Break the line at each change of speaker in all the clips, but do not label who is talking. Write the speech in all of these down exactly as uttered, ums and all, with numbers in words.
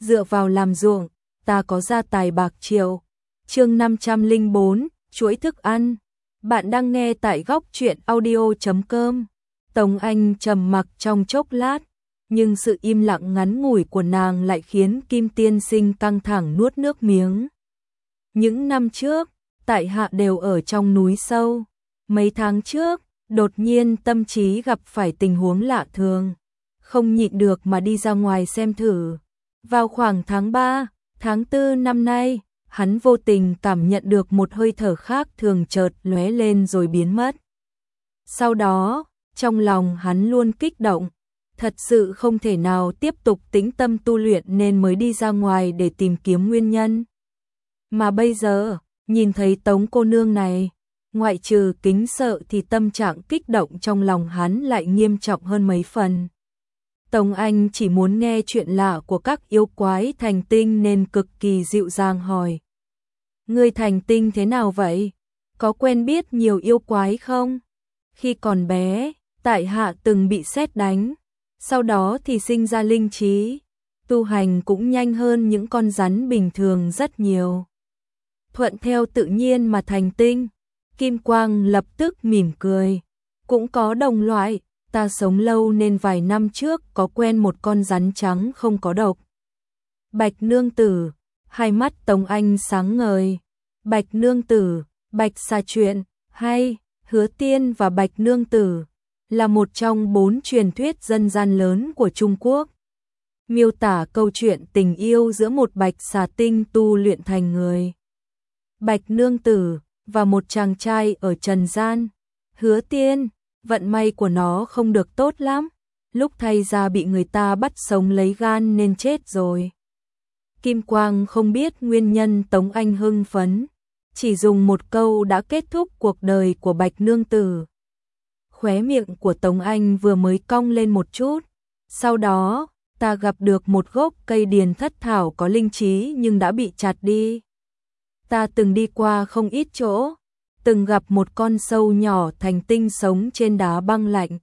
dựa vào làm ruộng, ta có gia tài bạc triệu. Chương năm trăm lẻ bốn, chuỗi thức ăn. Bạn đang nghe tại góc truyện audio chấm com. Tống Anh trầm mặc trong chốc lát, nhưng sự im lặng ngắn ngủi của nàng lại khiến Kim tiên sinh căng thẳng nuốt nước miếng. Những năm trước, tại hạ đều ở trong núi sâu. Mấy tháng trước, đột nhiên tâm trí gặp phải tình huống lạ thường, không nhịn được mà đi ra ngoài xem thử. Vào khoảng tháng ba, tháng tư năm nay, hắn vô tình cảm nhận được một hơi thở khác thường chợt lóe lên rồi biến mất. Sau đó, trong lòng hắn luôn kích động, thật sự không thể nào tiếp tục tĩnh tâm tu luyện nên mới đi ra ngoài để tìm kiếm nguyên nhân. Mà bây giờ, nhìn thấy Tống cô nương này, ngoại trừ kính sợ thì tâm trạng kích động trong lòng hắn lại nghiêm trọng hơn mấy phần. Tống Anh chỉ muốn nghe chuyện lạ của các yêu quái thành tinh nên cực kỳ dịu dàng hỏi. Ngươi thành tinh thế nào vậy? Có quen biết nhiều yêu quái không? Khi còn bé, tại hạ từng bị sét đánh, sau đó thì sinh ra linh trí, tu hành cũng nhanh hơn những con rắn bình thường rất nhiều. Thuận theo tự nhiên mà thành tinh. Kim Quang lập tức mỉm cười. Cũng có đồng loại, ta sống lâu nên vài năm trước có quen một con rắn trắng không có độc. Bạch nương tử, hai mắt Tống Anh sáng ngời. Bạch nương tử, Bạch xà chuyện, hay, Hứa Tiên và Bạch nương tử, là một trong bốn truyền thuyết dân gian lớn của Trung Quốc. Miêu tả câu chuyện tình yêu giữa một bạch xà tinh tu luyện thành người. Bạch nương tử và một chàng trai ở trần gian. Hứa Tiên, vận may của nó không được tốt lắm, lúc thay ra bị người ta bắt sống lấy gan nên chết rồi. Kim Quang không biết nguyên nhân Tống Anh hưng phấn, chỉ dùng một câu đã kết thúc cuộc đời của Bạch nương tử. Khóe miệng của Tống Anh vừa mới cong lên một chút, sau đó, ta gặp được một gốc cây điền thất thảo có linh trí nhưng đã bị chặt đi. Ta từng đi qua không ít chỗ, từng gặp một con sâu nhỏ thành tinh sống trên đá băng lạnh.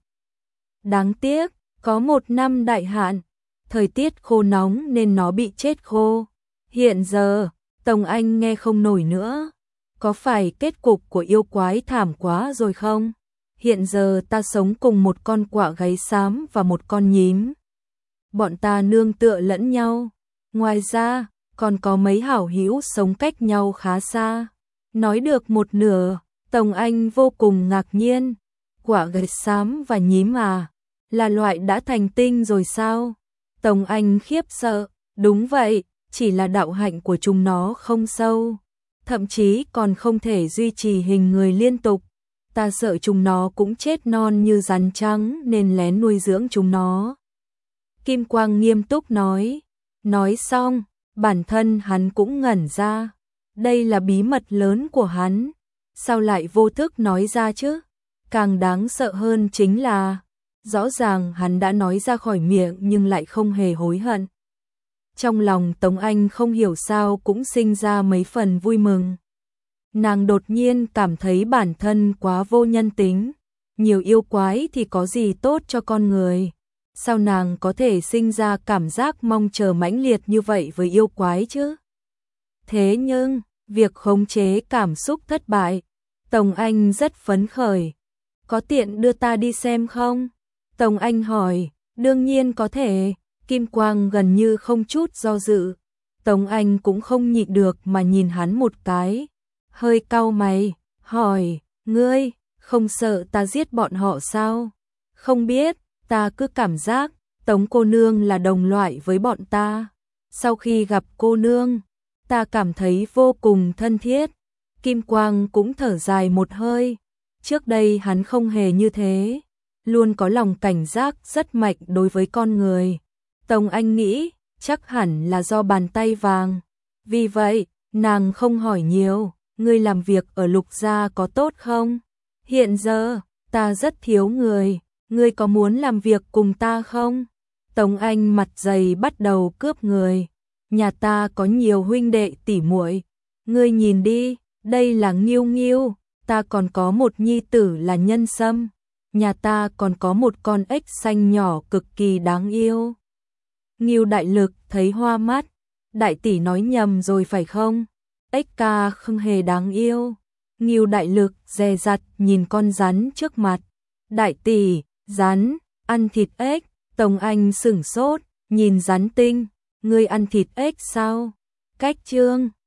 Đáng tiếc, có một năm đại hạn, thời tiết khô nóng nên nó bị chết khô. Hiện giờ, Tống Anh nghe không nổi nữa. Có phải kết cục của yêu quái thảm quá rồi không? Hiện giờ ta sống cùng một con quạ gáy xám và một con nhím. Bọn ta nương tựa lẫn nhau. Ngoài ra, còn có mấy hảo hữu sống cách nhau khá xa. Nói được một nửa, Tống Anh vô cùng ngạc nhiên. Quạ gáy xám và nhím à? Là loại đã thành tinh rồi sao? Tống Anh khiếp sợ. Đúng vậy, chỉ là đạo hạnh của chúng nó không sâu. Thậm chí còn không thể duy trì hình người liên tục. Ta sợ chúng nó cũng chết non như rắn trắng nên lén nuôi dưỡng chúng nó. Kim Quang nghiêm túc nói. Nói xong, bản thân hắn cũng ngẩn ra. Đây là bí mật lớn của hắn. Sao lại vô thức nói ra chứ? Càng đáng sợ hơn chính là, rõ ràng hắn đã nói ra khỏi miệng nhưng lại không hề hối hận. Trong lòng Tống Anh không hiểu sao cũng sinh ra mấy phần vui mừng. Nàng đột nhiên cảm thấy bản thân quá vô nhân tính. Nhiều yêu quái thì có gì tốt cho con người. Sao nàng có thể sinh ra cảm giác mong chờ mãnh liệt như vậy với yêu quái chứ? Thế nhưng, việc khống chế cảm xúc thất bại. Tống Anh rất phấn khởi. Có tiện đưa ta đi xem không? Tống Anh hỏi. Đương nhiên có thể. Kim Quang gần như không chút do dự. Tống Anh cũng không nhịn được mà nhìn hắn một cái. Hơi cau mày, hỏi, ngươi, không sợ ta giết bọn họ sao? Không biết, ta cứ cảm giác, Tống cô nương là đồng loại với bọn ta. Sau khi gặp cô nương, ta cảm thấy vô cùng thân thiết. Kim Quang cũng thở dài một hơi. Trước đây hắn không hề như thế, luôn có lòng cảnh giác rất mạnh đối với con người. Tống Anh nghĩ, chắc hẳn là do bàn tay vàng. Vì vậy, nàng không hỏi nhiều. Ngươi làm việc ở Lục gia có tốt không? Hiện giờ, ta rất thiếu người, ngươi có muốn làm việc cùng ta không? Tống Anh mặt dày bắt đầu cướp người. Nhà ta có nhiều huynh đệ tỉ muội, ngươi nhìn đi, đây là Nghiêu Nghiêu, ta còn có một nhi tử là Nhân Sâm, nhà ta còn có một con ếch xanh nhỏ cực kỳ đáng yêu. Ngưu Đại Lực thấy hoa mắt, đại tỷ nói nhầm rồi phải không? Ếch ca không hề đáng yêu. Ngưu Đại Lực dè dặt nhìn con rắn trước mặt. Đại tỷ, rắn, ăn thịt ếch. Tống Anh sửng sốt, nhìn rắn tinh, ngươi ăn thịt ếch sao? Cách chương